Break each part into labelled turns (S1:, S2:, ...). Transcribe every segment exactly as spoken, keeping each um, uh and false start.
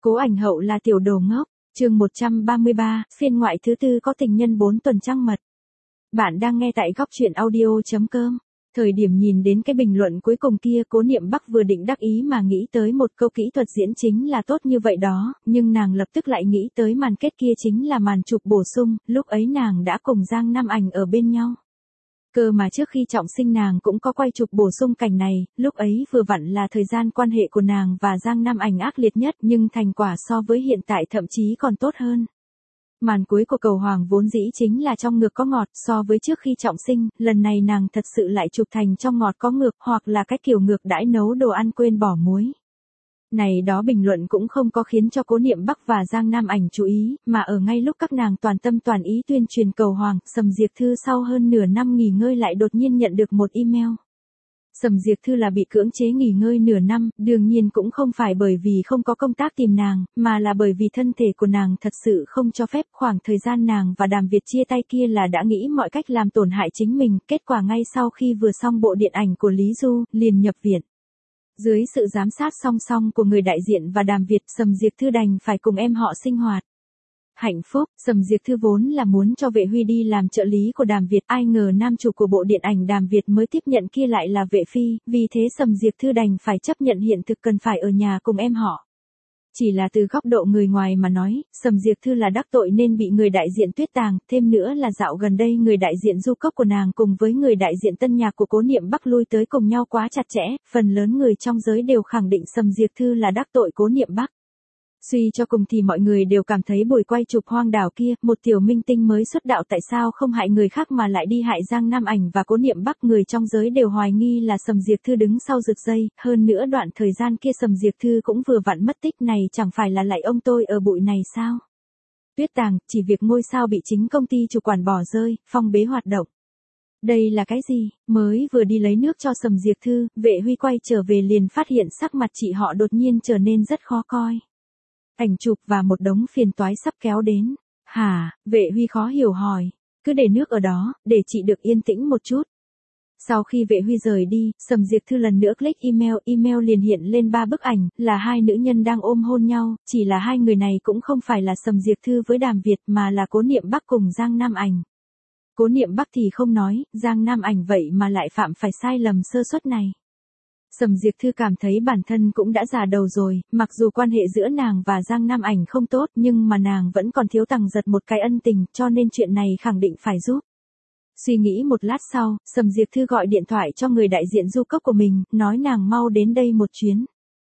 S1: Cố Ảnh Hậu là tiểu đồ ngốc, chương một trăm ba mươi ba, phiên ngoại thứ tư có tình nhân bốn tuần trăng mật. Bạn đang nghe tại góc truyện audio chấm com. Thời điểm nhìn đến cái bình luận cuối cùng kia, Cố Niệm Bắc vừa định đắc ý mà nghĩ tới một câu kỹ thuật diễn chính là tốt như vậy đó, nhưng nàng lập tức lại nghĩ tới màn kết kia chính là màn chụp bổ sung, lúc ấy nàng đã cùng Giang Nam Ảnh ở bên nhau. Cơ mà trước khi trọng sinh nàng cũng có quay chụp bổ sung cảnh này, lúc ấy vừa vặn là thời gian quan hệ của nàng và Giang Nam Ảnh ác liệt nhất, nhưng thành quả so với hiện tại thậm chí còn tốt hơn. Màn cuối của Cầu Hoàng vốn dĩ chính là trong ngực có ngọt, so với trước khi trọng sinh, lần này nàng thật sự lại chụp thành trong ngọt có ngược, hoặc là cái kiểu ngược đãi nấu đồ ăn quên bỏ muối. Này đó bình luận cũng không có khiến cho Cố Niệm Bắc và Giang Nam Ảnh chú ý, mà ở ngay lúc các nàng toàn tâm toàn ý tuyên truyền Cầu Hoàng, Sầm Diệp Thư sau hơn nửa năm nghỉ ngơi lại đột nhiên nhận được một email. Sầm Diệp Thư là bị cưỡng chế nghỉ ngơi nửa năm, đương nhiên cũng không phải bởi vì không có công tác tìm nàng, mà là bởi vì thân thể của nàng thật sự không cho phép. Khoảng thời gian nàng và Đàm Việt chia tay kia là đã nghĩ mọi cách làm tổn hại chính mình, kết quả ngay sau khi vừa xong bộ điện ảnh của Lý Du, liền nhập viện. Dưới sự giám sát song song của người đại diện và Đàm Việt, Sầm Diệp Thư đành phải cùng em họ sinh hoạt. Hạnh phúc, Sầm Diệp Thư vốn là muốn cho Vệ Huy đi làm trợ lý của Đàm Việt, ai ngờ nam chủ của bộ điện ảnh Đàm Việt mới tiếp nhận kia lại là Vệ Phi, vì thế Sầm Diệp Thư đành phải chấp nhận hiện thực cần phải ở nhà cùng em họ. Chỉ là từ góc độ người ngoài mà nói, Sầm Diệp Thư là đắc tội nên bị người đại diện tuyết tàng, thêm nữa là dạo gần đây người đại diện Du Cốc của nàng cùng với người đại diện tân nhạc của Cố Niệm Bắc lui tới cùng nhau quá chặt chẽ, phần lớn người trong giới đều khẳng định Sầm Diệp Thư là đắc tội Cố Niệm Bắc. Suy cho cùng thì mọi người đều cảm thấy buổi quay chụp hoang đảo kia, một tiểu minh tinh mới xuất đạo tại sao không hại người khác mà lại đi hại Giang Nam Ảnh và Cố Niệm Bắc. Người trong giới đều hoài nghi là Sầm Diệp Thư đứng sau rực dây, hơn nữa đoạn thời gian kia Sầm Diệp Thư cũng vừa vặn mất tích, này chẳng phải là lại ông tôi ở bụi này sao? Tuyết tàng, chỉ việc ngôi sao bị chính công ty chủ quản bỏ rơi, phong bế hoạt động. Đây là cái gì? Mới vừa đi lấy nước cho Sầm Diệp Thư, Vệ Huy quay trở về liền phát hiện sắc mặt chị họ đột nhiên trở nên rất khó coi. Ảnh chụp và một đống phiền toái sắp kéo đến. Hả? Vệ Huy khó hiểu hỏi. Cứ để nước ở đó, để chị được yên tĩnh một chút. Sau khi Vệ Huy rời đi, Sầm Diệp Thư lần nữa click email, email liền hiện lên ba bức ảnh, là hai nữ nhân đang ôm hôn nhau, chỉ là hai người này cũng không phải là Sầm Diệp Thư với Đàm Việt mà là Cố Niệm Bắc cùng Giang Nam Ảnh. Cố Niệm Bắc thì không nói, Giang Nam Ảnh vậy mà lại phạm phải sai lầm sơ suất này. Sầm Diệp Thư cảm thấy bản thân cũng đã già đầu rồi, mặc dù quan hệ giữa nàng và Giang Nam Ảnh không tốt nhưng mà nàng vẫn còn thiếu Tằng Giật một cái ân tình, cho nên chuyện này khẳng định phải giúp. Suy nghĩ một lát sau, Sầm Diệp Thư gọi điện thoại cho người đại diện Du Cốc của mình, nói nàng mau đến đây một chuyến.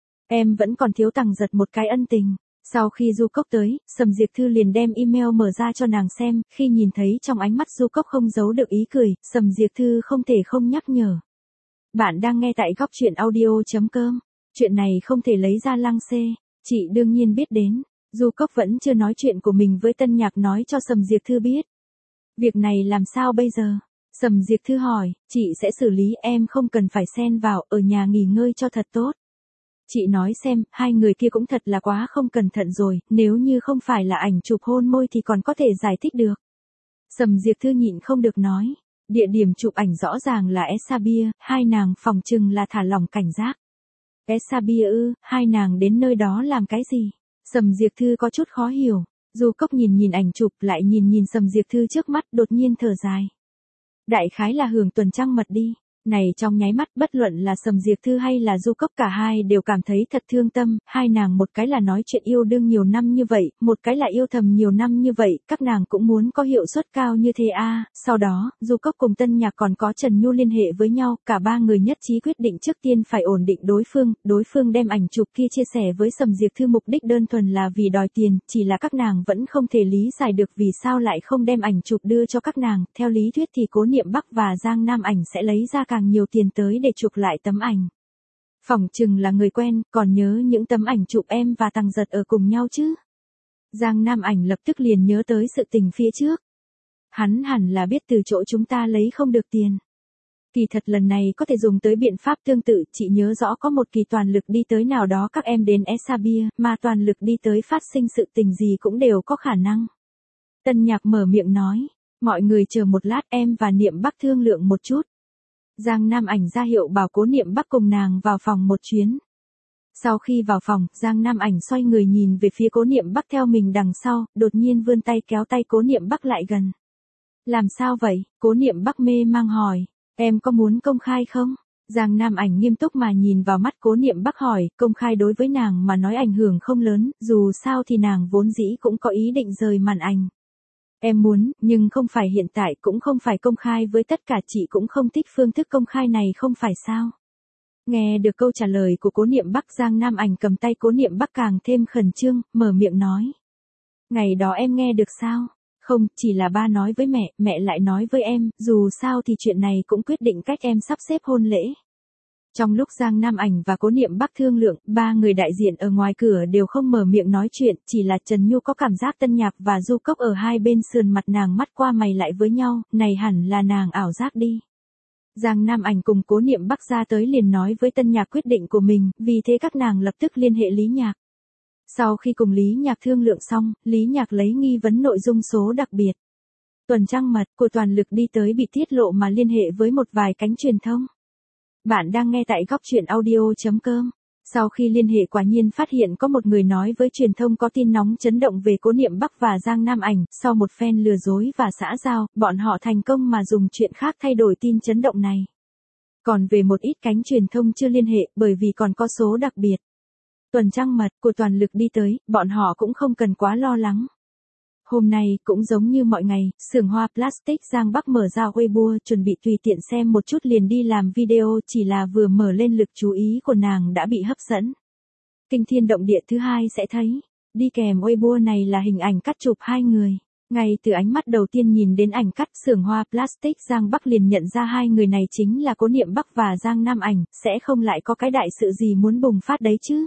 S1: Em vẫn còn thiếu Tằng Giật một cái ân tình. Sau khi Du Cốc tới, Sầm Diệp Thư liền đem email mở ra cho nàng xem, khi nhìn thấy trong ánh mắt Du Cốc không giấu được ý cười, Sầm Diệp Thư không thể không nhắc nhở. Bạn đang nghe tại góc truyện audio chấm com. Chuyện này không thể lấy ra lăng xê. Chị đương nhiên biết đến. Du Cốc vẫn chưa nói chuyện của mình với tân nhạc nói cho Sầm Diệp Thư biết. Việc này làm sao bây giờ? Sầm Diệp Thư hỏi, chị sẽ xử lý, em không cần phải xen vào, ở nhà nghỉ ngơi cho thật tốt. Chị nói xem, hai người kia cũng thật là quá không cẩn thận rồi, nếu như không phải là ảnh chụp hôn môi thì còn có thể giải thích được. Sầm Diệp Thư nhịn không được nói. Địa điểm chụp ảnh rõ ràng là Essa-bia, hai nàng phòng chừng là thả lỏng cảnh giác. Essa-bia ư, hai nàng đến nơi đó làm cái gì? Sầm Diệp Thư có chút khó hiểu. Du Cốc nhìn nhìn ảnh chụp lại nhìn nhìn Sầm Diệp Thư trước mắt, đột nhiên thở dài. Đại khái là hưởng tuần trăng mật đi. Này trong nháy mắt, bất luận là Sầm Diệp Thư hay là Du Cốc cả hai đều cảm thấy thật thương tâm, hai nàng một cái là nói chuyện yêu đương nhiều năm như vậy, một cái là yêu thầm nhiều năm như vậy, các nàng cũng muốn có hiệu suất cao như thế a. À. Sau đó, Du Cốc cùng tân nhạc còn có Trần Nhu liên hệ với nhau, cả ba người nhất trí quyết định trước tiên phải ổn định đối phương, đối phương đem ảnh chụp kia chia sẻ với Sầm Diệp Thư mục đích đơn thuần là vì đòi tiền, chỉ là các nàng vẫn không thể lý giải được vì sao lại không đem ảnh chụp đưa cho các nàng, theo lý thuyết thì Cố Niệm Bắc và Giang Nam Ảnh sẽ lấy ra càng nhiều tiền tới để chụp lại tấm ảnh. Phỏng chừng là người quen, còn nhớ những tấm ảnh chụp em và Tằng Giật ở cùng nhau chứ? Giang Nam Ảnh lập tức liền nhớ tới sự tình phía trước. Hắn hẳn là biết từ chỗ chúng ta lấy không được tiền. Kỳ thật lần này có thể dùng tới biện pháp tương tự, chị nhớ rõ có một kỳ toàn lực đi tới nào đó các em đến Essa-bia, mà toàn lực đi tới phát sinh sự tình gì cũng đều có khả năng. Tân nhạc mở miệng nói, mọi người chờ một lát, em và Niệm Bắc thương lượng một chút. Giang Nam Ảnh ra hiệu bảo Cố Niệm Bắc cùng nàng vào phòng một chuyến. Sau khi vào phòng, Giang Nam Ảnh xoay người nhìn về phía Cố Niệm Bắc theo mình đằng sau, đột nhiên vươn tay kéo tay Cố Niệm Bắc lại gần. Làm sao vậy? Cố Niệm Bắc mê mang hỏi. Em có muốn công khai không? Giang Nam Ảnh nghiêm túc mà nhìn vào mắt Cố Niệm Bắc hỏi, công khai đối với nàng mà nói ảnh hưởng không lớn, dù sao thì nàng vốn dĩ cũng có ý định rời màn ảnh. Em muốn, nhưng không phải hiện tại, cũng không phải công khai với tất cả, chị cũng không thích phương thức công khai này không phải sao? Nghe được câu trả lời của Cố Niệm Bắc, Giang Nam Ảnh cầm tay Cố Niệm Bắc càng thêm khẩn trương, mở miệng nói. Ngày đó em nghe được sao? Không, chỉ là ba nói với mẹ, mẹ lại nói với em, dù sao thì chuyện này cũng quyết định cách em sắp xếp hôn lễ. Trong lúc Giang Nam Ảnh và Cố Niệm Bắc thương lượng, ba người đại diện ở ngoài cửa đều không mở miệng nói chuyện, chỉ là Trần Nhu có cảm giác Tân Nhạc và Du Cốc ở hai bên sườn mặt nàng mắt qua mày lại với nhau, này hẳn là nàng ảo giác đi. Giang Nam Ảnh cùng Cố Niệm Bắc ra tới liền nói với Tân Nhạc quyết định của mình, vì thế các nàng lập tức liên hệ Lý Nhạc. Sau khi cùng Lý Nhạc thương lượng xong, Lý Nhạc lấy nghi vấn nội dung số đặc biệt. Tuần trăng mật của Toàn Lực đi tới bị tiết lộ mà liên hệ với một vài cánh truyền thông. Bạn đang nghe tại góc truyện audio.com. Sau khi liên hệ quả nhiên phát hiện có một người nói với truyền thông có tin nóng chấn động về Cố Niệm Bắc và Giang Nam Ảnh, sau một phen lừa dối và xã giao, bọn họ thành công mà dùng chuyện khác thay đổi tin chấn động này. Còn về một ít cánh truyền thông chưa liên hệ bởi vì còn có số đặc biệt. Tuần trăng mật của Toàn Lực đi tới, bọn họ cũng không cần quá lo lắng. Hôm nay, cũng giống như mọi ngày, xưởng hoa plastic Giang Bắc mở ra Weibo chuẩn bị tùy tiện xem một chút liền đi làm video, chỉ là vừa mở lên lực chú ý của nàng đã bị hấp dẫn. Kinh thiên động địa thứ hai sẽ thấy, đi kèm Weibo này là hình ảnh cắt chụp hai người. Ngay từ ánh mắt đầu tiên nhìn đến ảnh cắt, xưởng hoa plastic Giang Bắc liền nhận ra hai người này chính là Cố Niệm Bắc và Giang Nam Ảnh, sẽ không lại có cái đại sự gì muốn bùng phát đấy chứ.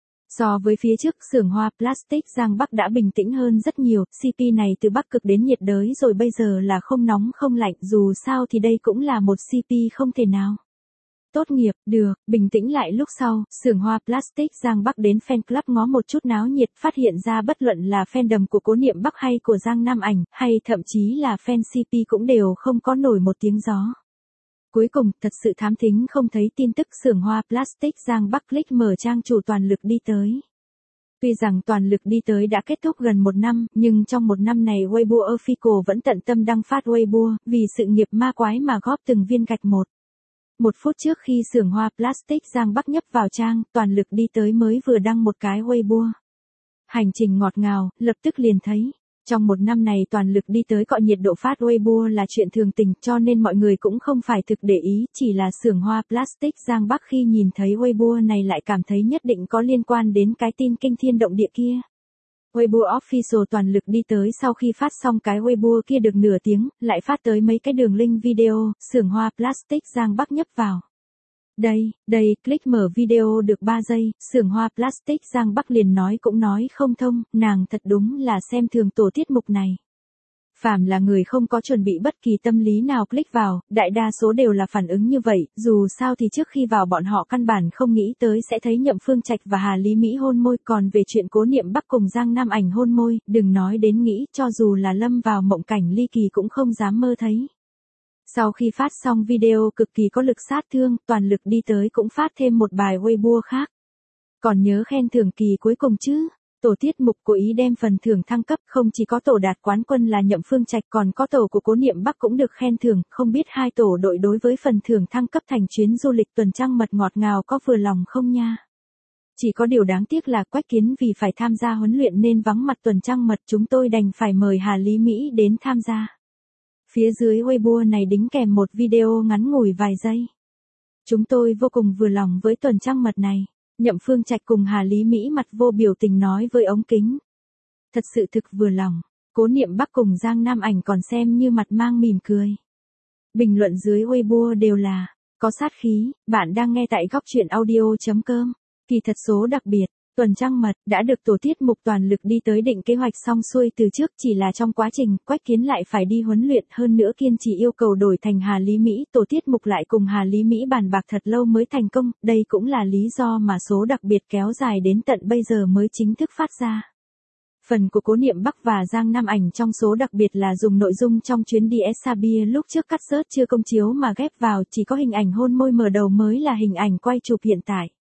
S1: So với phía trước, xưởng hoa plastic Giang Bắc đã bình tĩnh hơn rất nhiều, xê pê này từ Bắc Cực đến nhiệt đới rồi bây giờ là không nóng không lạnh, dù sao thì đây cũng là một xê pê không thể nào. Tốt nghiệp, được, bình tĩnh lại lúc sau, xưởng hoa plastic Giang Bắc đến fan club ngó một chút náo nhiệt, phát hiện ra bất luận là fandom của Cố Niệm Bắc hay của Giang Nam Ảnh, hay thậm chí là fan xê pê cũng đều không có nổi một tiếng gió. Cuối cùng, thật sự thám thính không thấy tin tức xưởng hoa plastic Giang Bắc click mở trang chủ Toàn Lực đi tới. Tuy rằng Toàn Lực đi tới đã kết thúc gần một năm, nhưng trong một năm này Weibo Official vẫn tận tâm đăng phát Weibo, vì sự nghiệp ma quái mà góp từng viên gạch một. Một phút trước khi xưởng hoa plastic Giang Bắc nhấp vào trang, Toàn Lực đi tới mới vừa đăng một cái Weibo. Hành trình ngọt ngào, lập tức liền thấy. Trong một năm này Toàn Lực đi tới cọ nhiệt độ phát Weibo là chuyện thường tình, cho nên mọi người cũng không phải thực để ý, chỉ là xưởng hoa plastic Giang Bắc khi nhìn thấy Weibo này lại cảm thấy nhất định có liên quan đến cái tin kinh thiên động địa kia. Weibo Official Toàn Lực đi tới sau khi phát xong cái Weibo kia được nửa tiếng, lại phát tới mấy cái đường link video, xưởng hoa plastic Giang Bắc nhấp vào. Đây, đây, click mở video được ba giây, xưởng hoa plastic Giang Bắc liền nói cũng nói không thông, nàng thật đúng là xem thường tổ tiết mục này. Phàm là người không có chuẩn bị bất kỳ tâm lý nào click vào, đại đa số đều là phản ứng như vậy, dù sao thì trước khi vào bọn họ căn bản không nghĩ tới sẽ thấy Nhậm Phương Trạch và Hà Lý Mỹ hôn môi, còn về chuyện Cố Niệm Bắc cùng Giang Nam Ảnh hôn môi, đừng nói đến nghĩ, cho dù là lâm vào mộng cảnh ly kỳ cũng không dám mơ thấy. Sau khi phát xong video cực kỳ có lực sát thương, Toàn Lực đi tới cũng phát thêm một bài Weibo khác. Còn nhớ khen thưởng kỳ cuối cùng chứ? Tổ tiết mục cố ý đem phần thưởng thăng cấp, không chỉ có tổ đạt quán quân là Nhậm Phương Trạch, còn có tổ của Cố Niệm Bắc cũng được khen thưởng, không biết hai tổ đội đối với phần thưởng thăng cấp thành chuyến du lịch tuần trăng mật ngọt ngào có vừa lòng không nha? Chỉ có điều đáng tiếc là Quách Kiến vì phải tham gia huấn luyện nên vắng mặt tuần trăng mật, chúng tôi đành phải mời Hà Lý Mỹ đến tham gia. Phía dưới Weibo này đính kèm một video ngắn ngủi vài giây. Chúng tôi vô cùng vừa lòng với tuần trăng mật này. Nhậm Phương Trạch cùng Hà Lý Mỹ mặt vô biểu tình nói với ống kính. Thật sự thực vừa lòng. Cố Niệm Bắc cùng Giang Nam Ảnh còn xem như mặt mang mỉm cười. Bình luận dưới Weibo đều là, có sát khí, bạn đang nghe tại góc truyện audio.com. Kỳ thật số đặc biệt. Tuần trăng mật đã được tổ tiết mục Toàn Lực đi tới định kế hoạch xong xuôi từ trước, chỉ là trong quá trình Quách Kiến lại phải đi huấn luyện, hơn nữa kiên trì yêu cầu đổi thành Hà Lý Mỹ, tổ tiết mục lại cùng Hà Lý Mỹ bàn bạc thật lâu mới thành công, đây cũng là lý do mà số đặc biệt kéo dài đến tận bây giờ mới chính thức phát ra. Phần của Cố Niệm Bắc và Giang Nam Ảnh trong số đặc biệt là dùng nội dung trong chuyến đi Sabia lúc trước cắt sớt chưa công chiếu mà ghép vào, chỉ có hình ảnh hôn môi mở đầu mới là hình ảnh quay chụp hiện tại.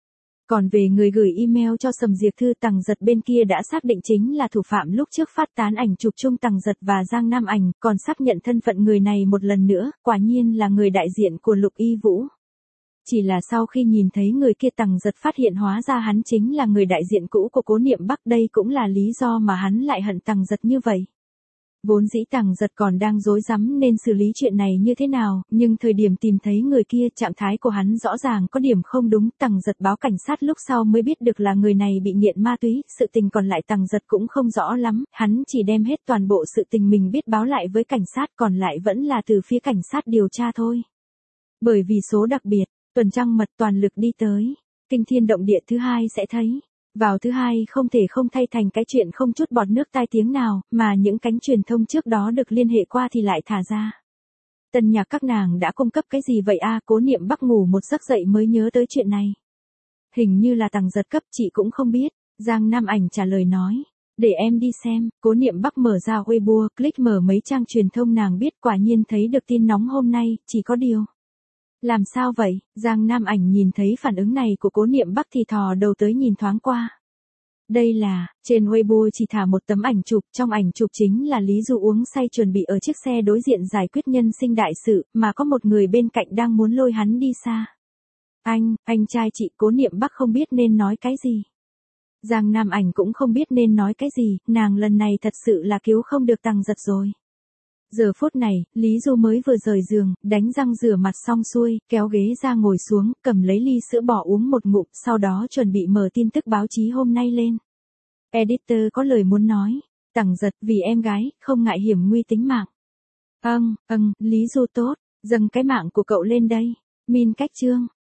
S1: Còn về người gửi email cho Sầm Diệp Thư, Tằng Giật bên kia đã xác định chính là thủ phạm lúc trước phát tán ảnh chụp chung Tằng Giật và Giang Nam Ảnh, còn xác nhận thân phận người này một lần nữa, quả nhiên là người đại diện của Lục Y Vũ. Chỉ là sau khi nhìn thấy người kia, Tằng Giật phát hiện hóa ra hắn chính là người đại diện cũ của Cố Niệm Bắc, đây cũng là lý do mà hắn lại hận Tằng Giật như vậy. Vốn dĩ Tằng Giật còn đang rối rắm nên xử lý chuyện này như thế nào, nhưng thời điểm tìm thấy người kia, trạng thái của hắn rõ ràng có điểm không đúng. Tằng Giật báo cảnh sát lúc sau mới biết được là người này bị nghiện ma túy, sự tình còn lại Tằng Giật cũng không rõ lắm, hắn chỉ đem hết toàn bộ sự tình mình biết báo lại với cảnh sát, còn lại vẫn là từ phía cảnh sát điều tra thôi. Bởi vì số đặc biệt, tuần trăng mật toàn lực đi tới, kinh thiên động địa thứ hai sẽ thấy. Vào thứ hai không thể không thay thành cái chuyện không chút bọt nước tai tiếng nào, mà những cánh truyền thông trước đó được liên hệ qua thì lại thả ra. Tân Nhạc các nàng đã cung cấp cái gì vậy a? Cố Niệm Bắc ngủ một giấc dậy mới nhớ tới chuyện này. Hình như là Tằng Giật cấp, chị cũng không biết. Giang Nam Ảnh trả lời nói. Để em đi xem. Cố Niệm Bắc mở ra Weibo, click mở mấy trang truyền thông nàng biết, quả nhiên thấy được tin nóng hôm nay, chỉ có điều. Làm sao vậy? Giang Nam Ảnh nhìn thấy phản ứng này của Cố Niệm Bắc thì thò đầu tới nhìn thoáng qua. Đây là, trên Weibo chỉ thả một tấm ảnh chụp, trong ảnh chụp chính là Lý Du uống say chuẩn bị ở chiếc xe đối diện giải quyết nhân sinh đại sự, mà có một người bên cạnh đang muốn lôi hắn đi xa. Anh, anh trai chị. Cố Niệm Bắc không biết nên nói cái gì. Giang Nam Ảnh cũng không biết nên nói cái gì, nàng lần này thật sự là cứu không được Tằng Giật rồi. Giờ phút này, Lý Du mới vừa rời giường, đánh răng rửa mặt xong xuôi, kéo ghế ra ngồi xuống, cầm lấy ly sữa bò uống một ngụm, sau đó chuẩn bị mở tin tức báo chí hôm nay lên. Editor có lời muốn nói. Tằng Giật, vì em gái, không ngại hiểm nguy tính mạng. Âng, âng, Lý Du tốt, dâng cái mạng của cậu lên đây. Min cách chương.